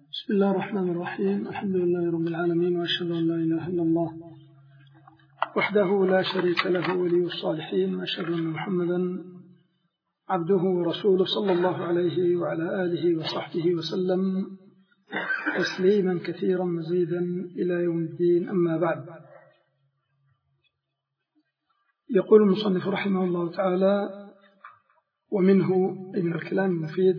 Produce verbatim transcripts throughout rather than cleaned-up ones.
بسم الله الرحمن الرحيم. الحمد لله رب العالمين، وأشهد أن لا إله إلا الله وحده لا شريك له ولي الصالحين، وأشهد أن محمدا عبده ورسوله صلى الله عليه وعلى آله وصحبه وسلم تسليما كثيرا مزيدا إلى يوم الدين. أما بعد، يقول المصنف رحمه الله تعالى: ومنه أي من الكلام المفيد،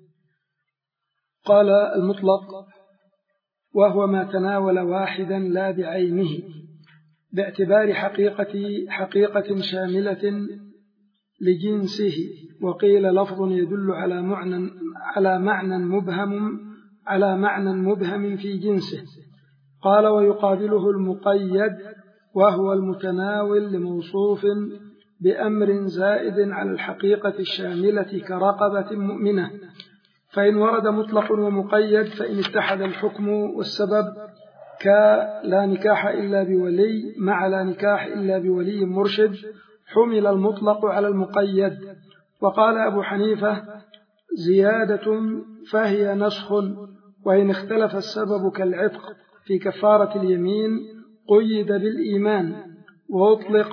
قال: المطلق وهو ما تناول واحدا لا بعينه باعتبار حقيقة حقيقة شاملة لجنسه، وقيل لفظ يدل على معنى على معنى مبهم على معنى مبهم في جنسه. قال: ويقابله المقيد وهو المتناول لموصوف بأمر زائد على الحقيقة الشاملة كرقبة مؤمنة، فإن ورد مطلق ومقيد فإن اتحد الحكم والسبب كلا نكاح إلا بولي مع لا نكاح إلا بولي مرشد حمل المطلق على المقيد. وقال أبو حنيفة: زيادة فهي نسخ، وإن اختلف السبب كالعتق في كفارة اليمين قيد بالإيمان. وأطلق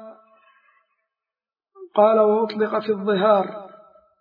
قال وأطلق في الظهار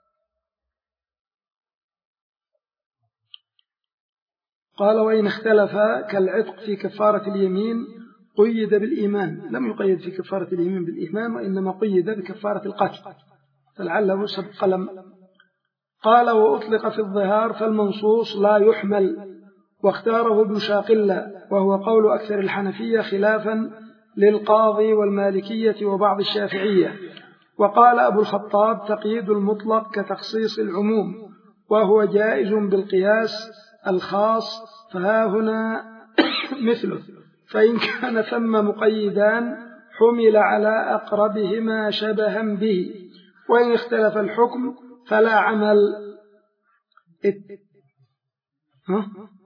قال وإن اختلف كالعتق في كفارة اليمين قيد بالإيمان، لم يقيد في كفارة اليمين بالإيمان، وإنما قيد بكفارة القتل، فلعله سبق قلم. قال: وأطلق في الظهار فالمنصوص لا يحمل، واختاره ابن شاقلة، وهو قول أكثر الحنفية خلافا للقاضي والمالكية وبعض الشافعية. وقال أبو الخطاب: تقييد المطلق كتخصيص العموم، وهو جائز بالقياس الخاص، فها هنا مثله، فإن كان ثم مقيدان حمل على أقربهما شبها به، وإن اختلف الحكم فلا عمل ات... ها؟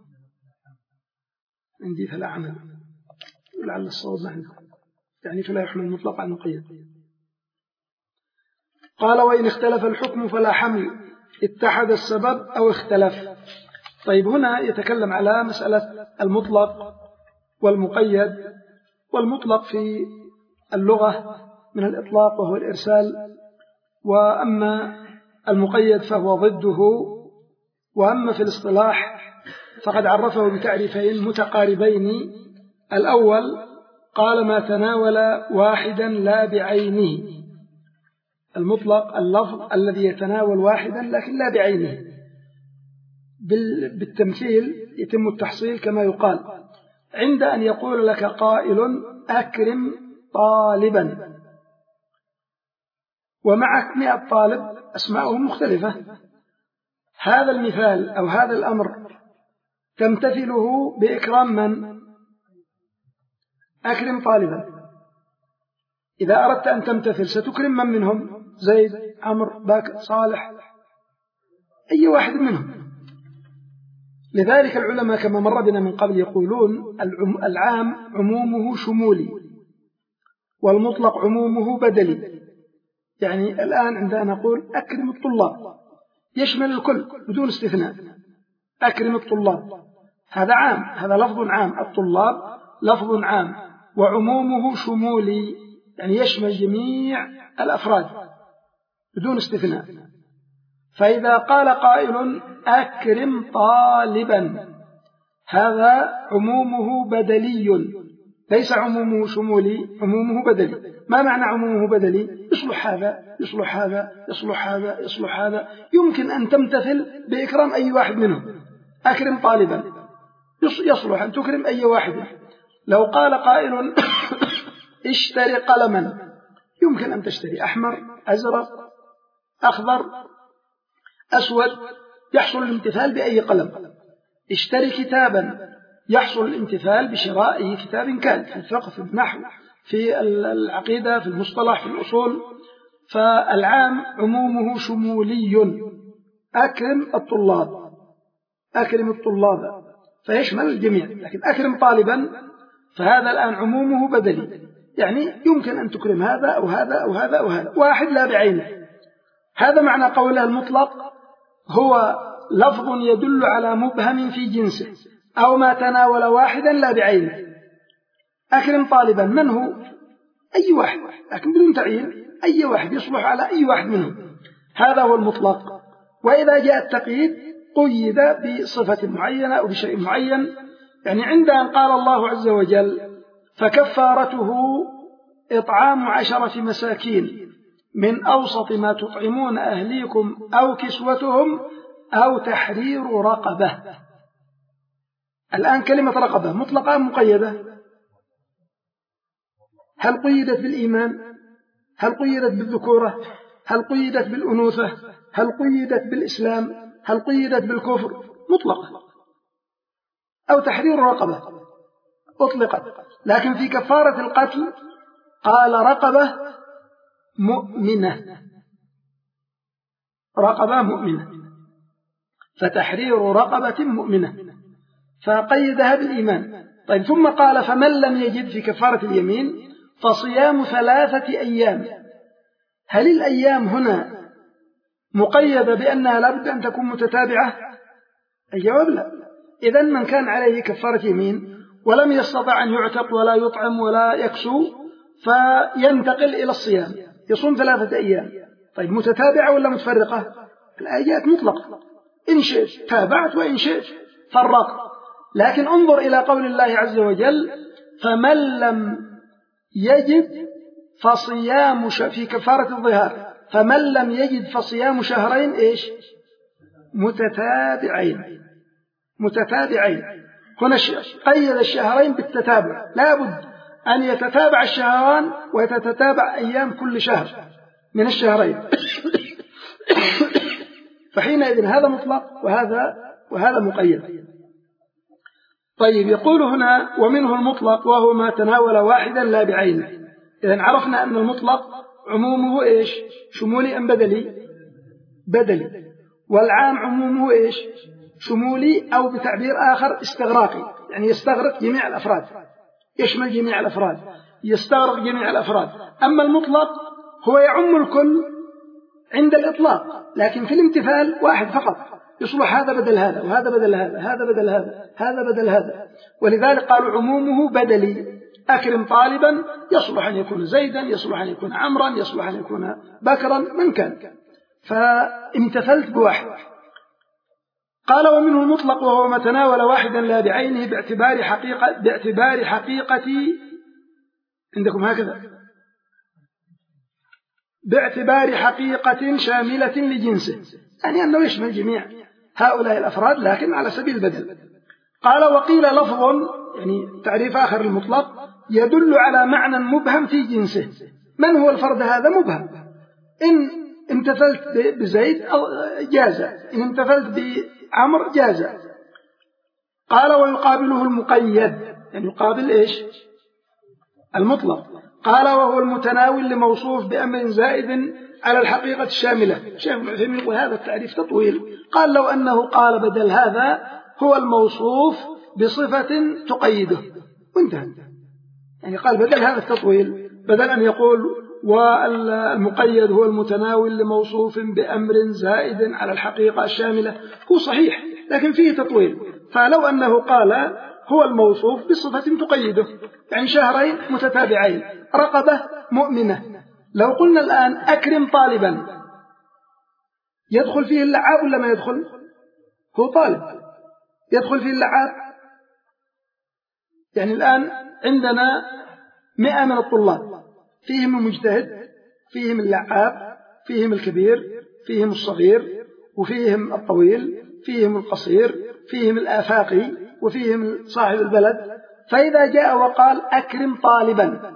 عندي فلا عمل، لعل الصواب معنا، يعني فلا يحمل المطلق عن المقيد. قال: وإن اختلف الحكم فلا حمل، اتحد السبب أو اختلف. طيب، هنا يتكلم على مسألة المطلق والمقيد. والمطلق في اللغة من الإطلاق وهو الإرسال، وأما المقيد فهو ضده. وأما في الاصطلاح فقد عرفه بتعريفين متقاربين. الأول قال: ما تناول واحدا لا بعينه. المطلق اللفظ الذي يتناول واحدا لكن لا بعينه، بالتمثيل يتم التحصيل كما يقال. عند أن يقول لك قائل: أكرم طالبا، ومعك مئة طالب أسماءهم مختلفة، هذا المثال أو هذا الأمر تمتثله بإكرام من؟ أكرم طالبا. إذا أردت أن تمتثل ستكرم من منهم؟ زيد، عمرو، باكر، صالح، أي واحد منهم. لذلك العلماء كما مر بنا من قبل يقولون: العام عمومه شمولي، والمطلق عمومه بدلي. يعني الآن عندما نقول أكرم الطلاب يشمل الكل بدون استثناء. أكرم الطلاب هذا عام، هذا لفظ عام، الطلاب لفظ عام، وعمومه شمولي، يعني يشمل جميع الأفراد بدون استثناء. فإذا قال قائل: أكرم طالبا، هذا عمومه بدلي، ليس عمومه شمولي، عمومه بدلي. ما معنى عمومه بدلي؟ يصلح هذا يصلح هذا يصلح هذا يصلح هذا، يمكن أن تمتثل بإكرام أي واحد منهم. أكرم طالبا يصلح أن تكرم أي واحد. لو قال قائل: اشتري قلما، يمكن أن تشتري أحمر، أزرق، أخضر، أسود، يحصل الامتثال بأي قلم. اشتري كتابا، يحصل الامتثال بشراء أي كتاب كان، في الفقه، في النحو، في العقيدة، في المصطلح، في الأصول. فالعام عمومه شمولي. أكرم الطلاب، أكرم الطلاب فيشمل الجميع. لكن أكرم طالبا فهذا الآن عمومه بدلي، يعني يمكن أن تكرم هذا أو هذا أو هذا أو هذا، واحد لا بعينه. هذا معنى قوله المطلق هو لفظ يدل على مبهم في جنسه أو ما تناول واحدا لا بعينه. أكرم طالبا من هو؟ أي واحد، لكن بدون تعيين، أي واحد يصلح على أي واحد منهم، هذا هو المطلق. وإذا جاء التقييد قيد بصفة معينة أو بشيء معين. يعني عند أن قال الله عز وجل فكفارته إطعام عشرة مساكين من أوسط ما تطعمون أهليكم أو كسوتهم أو تحرير رقبة. الآن كلمة رقبة مطلقة أم مقيدة؟ هل قيدت بالإيمان؟ هل قيدت بالذكورة؟ هل قيدت بالأنوثة؟ هل قيدت بالإسلام؟ هل قيدت بالكفر؟ مطلقة. أو تحرير رقبة أطلقت. لكن في كفارة القتل قال رقبة مؤمنة، رقبة مؤمنة، فتحرير رقبة مؤمنة، فقيدها بالإيمان. طيب ثم قال فمن لم يجد في كفارة اليمين فصيام ثلاثة أيام. هل الأيام هنا مقيدة بأنها لابد أن تكون متتابعة؟ الجواب لا. إذن من كان عليه كفارة يمين ولم يستطع أن يعتق ولا يطعم ولا يكسو فينتقل إلى الصيام، يصوم ثلاثة أيام. طيب متتابعة ولا متفرقة؟ الآيات مطلقة، إن شئت تابعت وإن شئت فرقت. لكن انظر إلى قول الله عز وجل فمن لم يجد فصيام ش... في كفارة الظهار فمن لم يجد فصيام شهرين إيش؟ متتابعين. متتابعين هنا قيد الشهرين بالتتابع، لا بد أن يتتابع الشهران وتتتابع أيام كل شهر من الشهرين. فحينئذ هذا مطلق وهذا وهذا مقيد. طيب يقول هنا ومنه المطلق وهو ما تناول واحدا لا بعينه. إذن عرفنا أن المطلق عمومه إيش؟ شمولي أم بدلي؟ بدلي. والعام عمومه إيش؟ شمولي أو بتعبير آخر استغراقي، يعني يستغرق جميع الأفراد، يشمل جميع الأفراد، يستغرق جميع الأفراد. أما المطلق هو يعم الكل عند الإطلاق، لكن في الامتثال واحد فقط، يصلح هذا بدل هذا وهذا بدل هذا، هذا بدل هذا، هذا بدل هذا. ولذلك قالوا عمومه بدلي. أكرم طالبا يصلح أن يكون زيدا، يصلح أن يكون عمرا، يصلح أن يكون بكرا، من كان، فامتثلت بواحد. قال ومنه المطلق وهو ما تناول واحدا لا بعينه باعتبار حقيقة باعتبار حقيقة عندكم هكذا باعتبار حقيقة شاملة لجنسه، يعني أنه يشمل جميع هؤلاء الأفراد لكن على سبيل البدل. قال وقيل لفظ، يعني تعريف آخر المطلق، يدل على معنى مبهم في جنسه. من هو الفرد هذا؟ مبهم. إن امتثلت بزيد جاز، إن امتثلت بعمر جاز. قال ويقابله المقيد، يعني يقابل إيش؟ المطلق. قال وهو المتناول لموصوف بأمر زائد على الحقيقة الشاملة. شيخ ابن عثيمين يقول هذا التعريف تطويل، قال لو أنه قال بدل هذا هو الموصوف بصفة تقيده وانتهى. يعني قال بدل هذا التطويل، بدل أن يقول والمقيد هو المتناول لموصوف بأمر زائد على الحقيقة الشاملة، هو صحيح لكن فيه تطويل. فلو أنه قال هو الموصوف بصفة تقيده، يعني شهرين متتابعين، رقبة مؤمنة. لو قلنا الآن أكرم طالبا، يدخل فيه اللعاب ولا ما يدخل؟ هو طالب يدخل فيه اللعاب. يعني الآن عندنا مئة من الطلاب، فيهم المجتهد، فيهم اللعاب، فيهم الكبير، فيهم الصغير، وفيهم الطويل، فيهم القصير، فيهم الآفاقي، وفيهم صاحب البلد. فإذا جاء وقال أكرم طالبا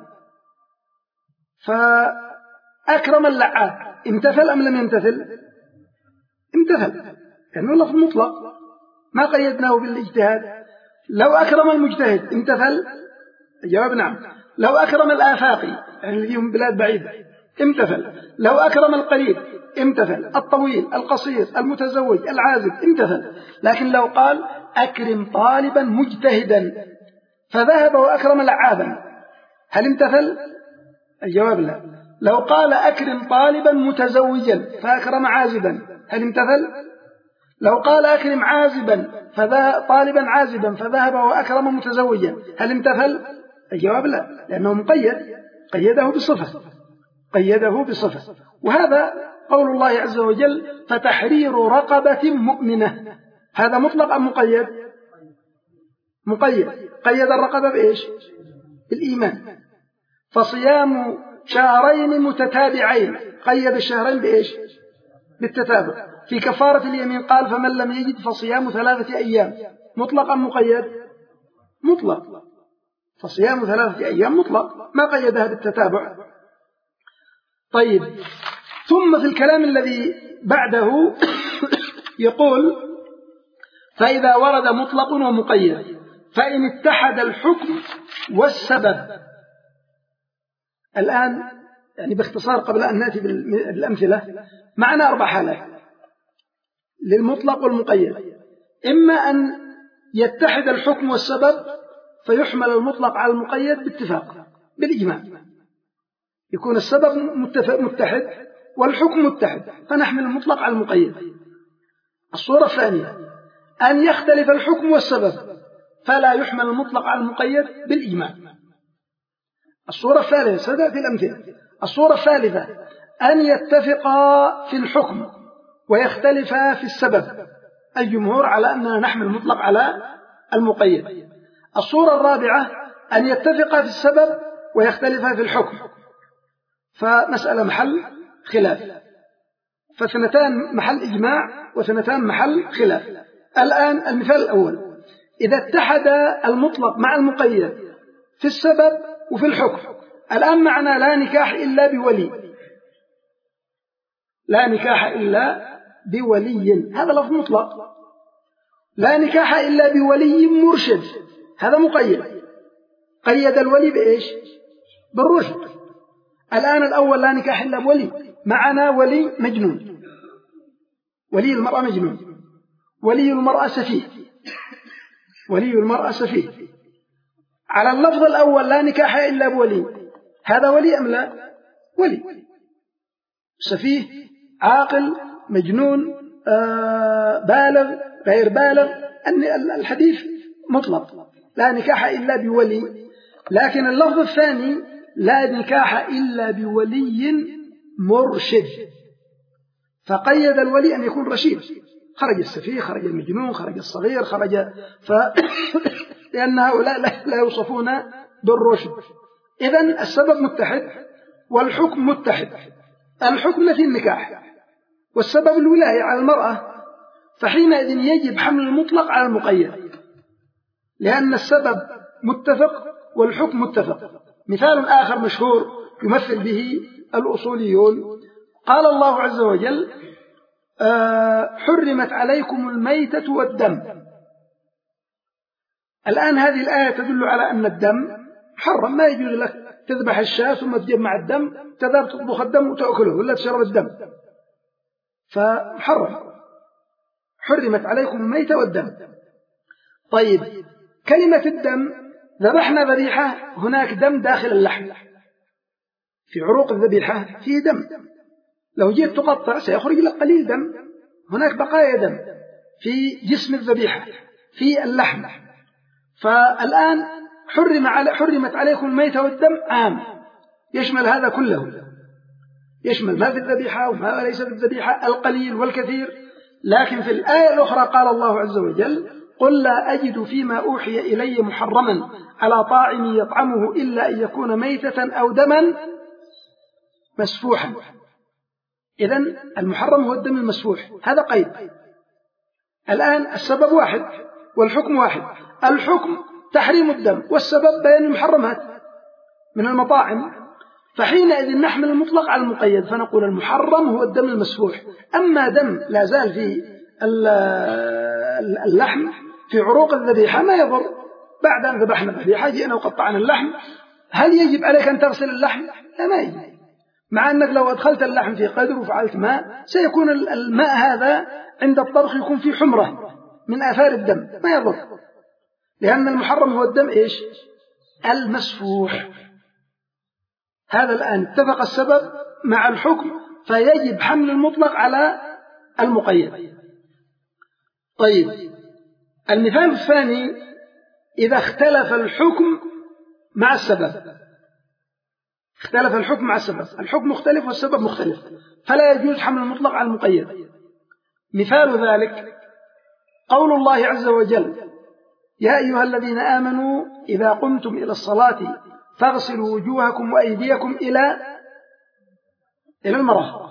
فأكرم اللعاب، امتثل أم لم يمتثل؟ امتثل، لأنه لفظ مطلق ما قيدناه بالاجتهاد. لو أكرم المجتهد امتثل؟ الجواب نعم. لو أكرم الآفاقي، يعني الذين بلاد بعيدة، امتثل. لو أكرم القريب امتثل، الطويل، القصير، المتزوج، العازب، امتثل. لكن لو قال أكرم طالبا مجتهدا فذهب وأكرم لعابا، هل امتثل؟ الجواب لا. لو قال أكرم طالبا متزوجا فأكرم عازبا، هل امتثل؟ لو قال أكرم عازبا فذا طالبا عازبا فذهب وأكرم متزوجا هل امتثل؟ الجواب لا، لأنه مقيد، قيده بصفة قيده بصفة. وهذا قول الله عز وجل فتحرير رقبة مؤمنة، هذا مطلق أم مقيد؟ مقيد. قيد الرقبة بإيش؟ بالإيمان. فصيام شهرين متتابعين، قيد الشهرين بإيش؟ بالتتابع. في كفارة اليمين قال فمن لم يجد فصيام ثلاثة أيام، مطلق أم مقيد؟ مطلق. فصيام ثلاثة أيام مطلق، ما قيدها بالتتابع. طيب، ثم في الكلام الذي بعده يقول فإذا ورد مطلق ومقيد فإن اتحد الحكم والسبب. الآن يعني باختصار قبل أن نأتي بالأمثلة، معنا أربع حالات للمطلق والمقيد. إما أن يتحد الحكم والسبب فيحمل المطلق على المقيد باتفاق بالإجماع، يكون السبب متحد والحكم متحد فنحمل المطلق على المقيد. الصورة الثانية أن يختلف الحكم والسبب فلا يحمل المطلق على المقيد بالإجماع. الصورة الثالثة ستأتي الأمثلة. الصورة الثالثة أن يتفقا في الحكم ويختلفا في السبب، الجمهور على أننا نحمل المطلق على المقيد. الصورة الرابعة أن يتفقا في السبب ويختلفا في الحكم، فمسألة محل خلاف، فاثنتان محل إجماع واثنتان محل خلاف. الآن المثال الأول، إذا اتحد المطلق مع المقيد في السبب وفي الحكم. الآن معنا لا نكاح إلا بولي، لا نكاح إلا بولي، هذا لفظ مطلق. لا نكاح إلا بولي مرشد، هذا مقيد، قيد الولي بإيش؟ بالرشد. الآن الأول لا نكاح إلا بولي، معنا ولي مجنون، ولي المرأة مجنون، ولي المرأة سفيه، ولي المرأة سفيه. على اللفظ الأول لا نكاح إلا بولي، هذا ولي أم لا؟ ولي. سفيه، عاقل، مجنون، آه، بالغ، غير بالغ، الحديث مطلق لا نكاح إلا بولي. لكن اللفظ الثاني لا نكاح إلا بولي مرشد، فقيد الولي أن يكون رشيد، خرج السفيه، خرج المجنون، خرج الصغير، خرج ف... لأن هؤلاء لا يوصفون بالرشد. إذن السبب متحد والحكم متحد. الحكم التي النكاح والسبب الولاية على المرأة، فحينئذ يجب حمل المطلق على المقيد، لأن السبب متفق والحكم متفق. مثال آخر مشهور يمثل به الأصوليون، قال الله عز وجل آه حرمت عليكم الميتة والدم. الآن هذه الآية تدل على أن الدم حرم، ما يجوز لك تذبح الشاة ثم تجمع الدم، تذهب تطبخ الدم وتأكله ولا تشرب الدم، فحرم. حرمت عليكم الميتة والدم. طيب، كلمة الدم، ذبحنا ذبيحة، هناك دم داخل اللحم، في عروق الذبيحة فيه دم، لو جيت تقطع سيخرج لك قليل دم، هناك بقايا دم في جسم الذبيحة في اللحم. فالآن حرم على حرمت عليكم الميتة والدم عام، يشمل هذا كله، يشمل ما في الذبيحة وما ليس في الذبيحة، القليل والكثير. لكن في الآية الأخرى قال الله عز وجل قل لا أجد فيما أوحي إلي محرما على طاعم يطعمه إلا أن يكون ميتة أو دما مسفوحا. إذن المحرم هو الدم المسفوح، هذا قيد. الآن السبب واحد والحكم واحد، الحكم تحريم الدم والسبب بيان المحرمات من المطاعم، فحينئذ نحمل المطلق على المقيد فنقول المحرم هو الدم المسفوح. أما دم لا زال في اللحم في عروق الذبيحة ما يضر، بعد أن ذبحنا الذبيحة جئنا وقطعنا اللحم، هل يجب عليك أن تغسل اللحم؟ لا، ما يجب، مع أنك لو أدخلت اللحم في قدر وفعلت ماء سيكون الماء هذا عند الطبخ يكون فيه حمرة من آثار الدم، ما يضر، لأن المحرم هو الدم إيش؟ المسفوح. هذا الآن اتفق السبب مع الحكم فيجب حمل المطلق على المقيد. طيب المثال الثاني إذا اختلف الحكم مع السبب، اختلف الحكم مع السبب، الحكم مختلف والسبب مختلف، فلا يجوز حمل المطلق على المقيد. مثال ذلك قول الله عز وجل: يا أيها الذين آمنوا إذا قمتم إلى الصلاة فاغسلوا وجوهكم وأيديكم إلى إلى المرافق.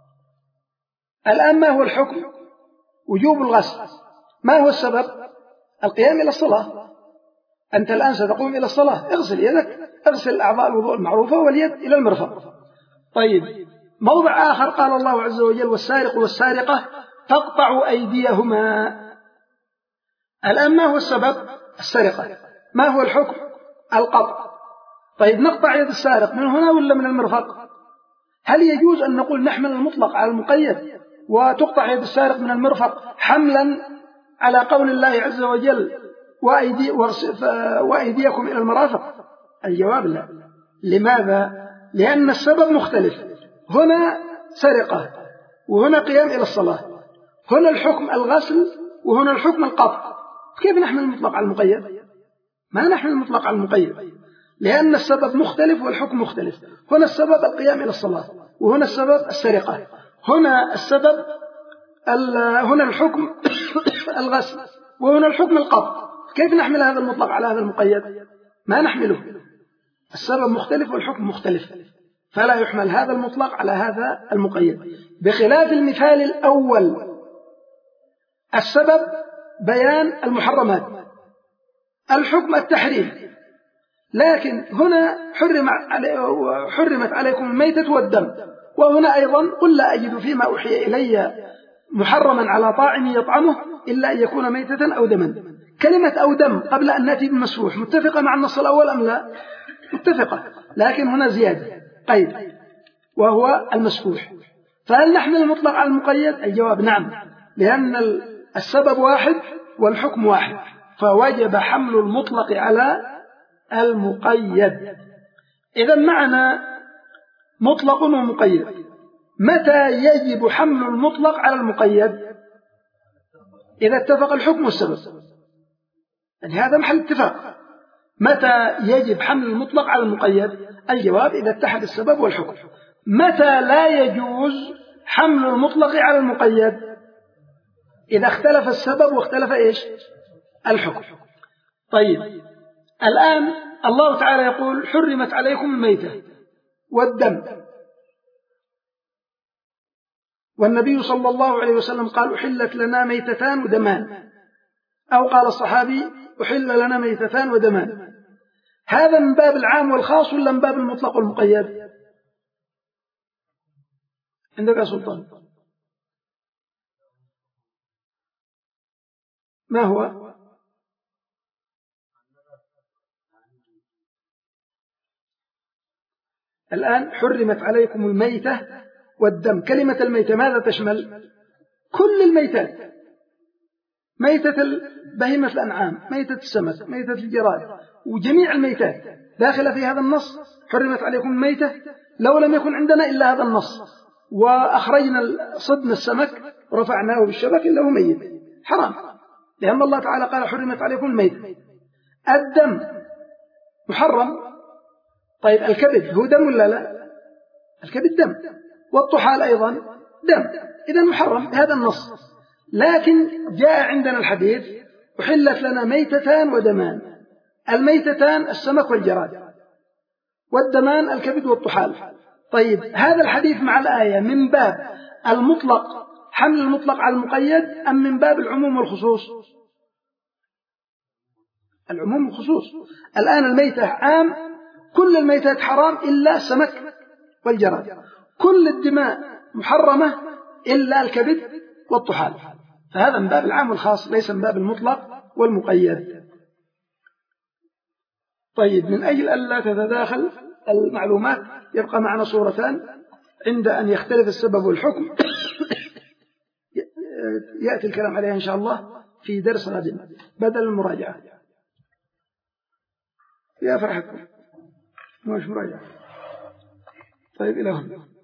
الآن ما هو الحكم؟ وجوب الغسل. ما هو السبب؟ القيام إلى الصلاة. أنت الآن ستقوم إلى الصلاة، اغسل يدك، اغسل الأعضاء الوضوء المعروفة واليد إلى المرفق. طيب موضع آخر قال الله عز وجل: والسارق والسارقة فاقطعوا أيديهما. الآن ما هو السبب؟ السرقة. ما هو الحكم؟ القطع. طيب نقطع يد السارق من هنا ولا من المرفق؟ هل يجوز أن نقول نحمل المطلق على المقيد وتقطع يد السارق من المرفق حملا على قول الله عز وجل: وأيدي وأيديكم إلى المرافق؟ الجواب لا. لماذا؟ لأن السبب مختلف، هنا سرقة وهنا قيام إلى الصلاة، هنا الحكم الغسل وهنا الحكم القطع. كيف نحمل المطلق على المقيد؟ ما نحمل المطلق على المقيد، لأن السبب مختلف والحكم مختلف. هنا السبب القيام إلى الصلاة وهنا السبب السرقة، هنا السبب هنا الحكم الغسل وهنا الحكم القطع. كيف نحمل هذا المطلق على هذا المقيد؟ ما نحمله، السبب مختلف والحكم مختلف، فلا يحمل هذا المطلق على هذا المقيد. بخلاف المثال الأول، السبب بيان المحرمات، الحكم التحريم، لكن هنا حرم علي حرمت عليكم الميتة والدم، وهنا أيضا قل لا أجد فيما أوحي إلي محرما على طاعم يطعمه إلا أن يكون ميتة أو دما. كلمة أو دم قبل أن نأتي بالمسفوح متفقة مع النص الأول أم لا؟ متفقة، لكن هنا زيادة قيد وهو المسفوح. فهل نحمل المطلق على المقيد؟ الجواب نعم، لأن السبب واحد والحكم واحد، فوجب حمل المطلق على المقيد. إذا معنا مطلق ومقيد، متى يجب حمل المطلق على المقيد؟ إذا اتفق الحكم والسبب، يعني هذا محل اتفاق. متى يجب حمل المطلق على المقيد؟ الجواب إذا اتحد السبب والحكم. متى لا يجوز حمل المطلق على المقيد؟ إذا اختلف السبب واختلف إيش؟ الحكم. طيب الآن الله تعالى يقول: حرمت عليكم الميتة والدم، والنبي صلى الله عليه وسلم قال: أحلت لنا ميتتان ودمان، أو قال الصحابي: أحل لنا ميتتان ودمان. هذا من باب العام والخاص ولا من باب المطلق والمقيد؟ عندك يا سلطان ما هو؟ الآن حرمت عليكم الميتة والدم، كلمة الميتة ماذا تشمل؟ كل الميتات، ميتة بهيمة الأنعام، ميتة السمك، ميتة الجراد، وجميع الميتات داخلة في هذا النص. حرمت عليكم الميتة، لو لم يكن عندنا إلا هذا النص وأخرجنا صدنا السمك ورفعناه بالشبك إلا هو ميت حرام، لأن الله تعالى قال: حرمت عليكم الميتة. الدم محرم. طيب الكبد هو دم ولا لا؟ الكبد دم، والطحال أيضا دم، إذا محرم بهذا النص. لكن جاء عندنا الحديث: أحلت لنا ميتتان ودمان. الميتتان السمك والجراد، والدمان الكبد والطحال. طيب هذا الحديث مع الآية من باب المطلق، حمل المطلق على المقيد، أم من باب العموم والخصوص؟ العموم والخصوص. الآن الميتة عام، كل الميتات حرام إلا السمك والجراد، كل الدماء محرمة إلا الكبد والطحال، فهذا من باب العام والخاص، ليس من باب المطلق والمقيد. طيب من أجل ألا تتداخل المعلومات يبقى معنا صورتان عند أن يختلف السبب والحكم يأتي الكلام عليها إن شاء الله في درس غد بدل المراجعة. يا فرحتكم مش مراجعة. طيب إلى هنا.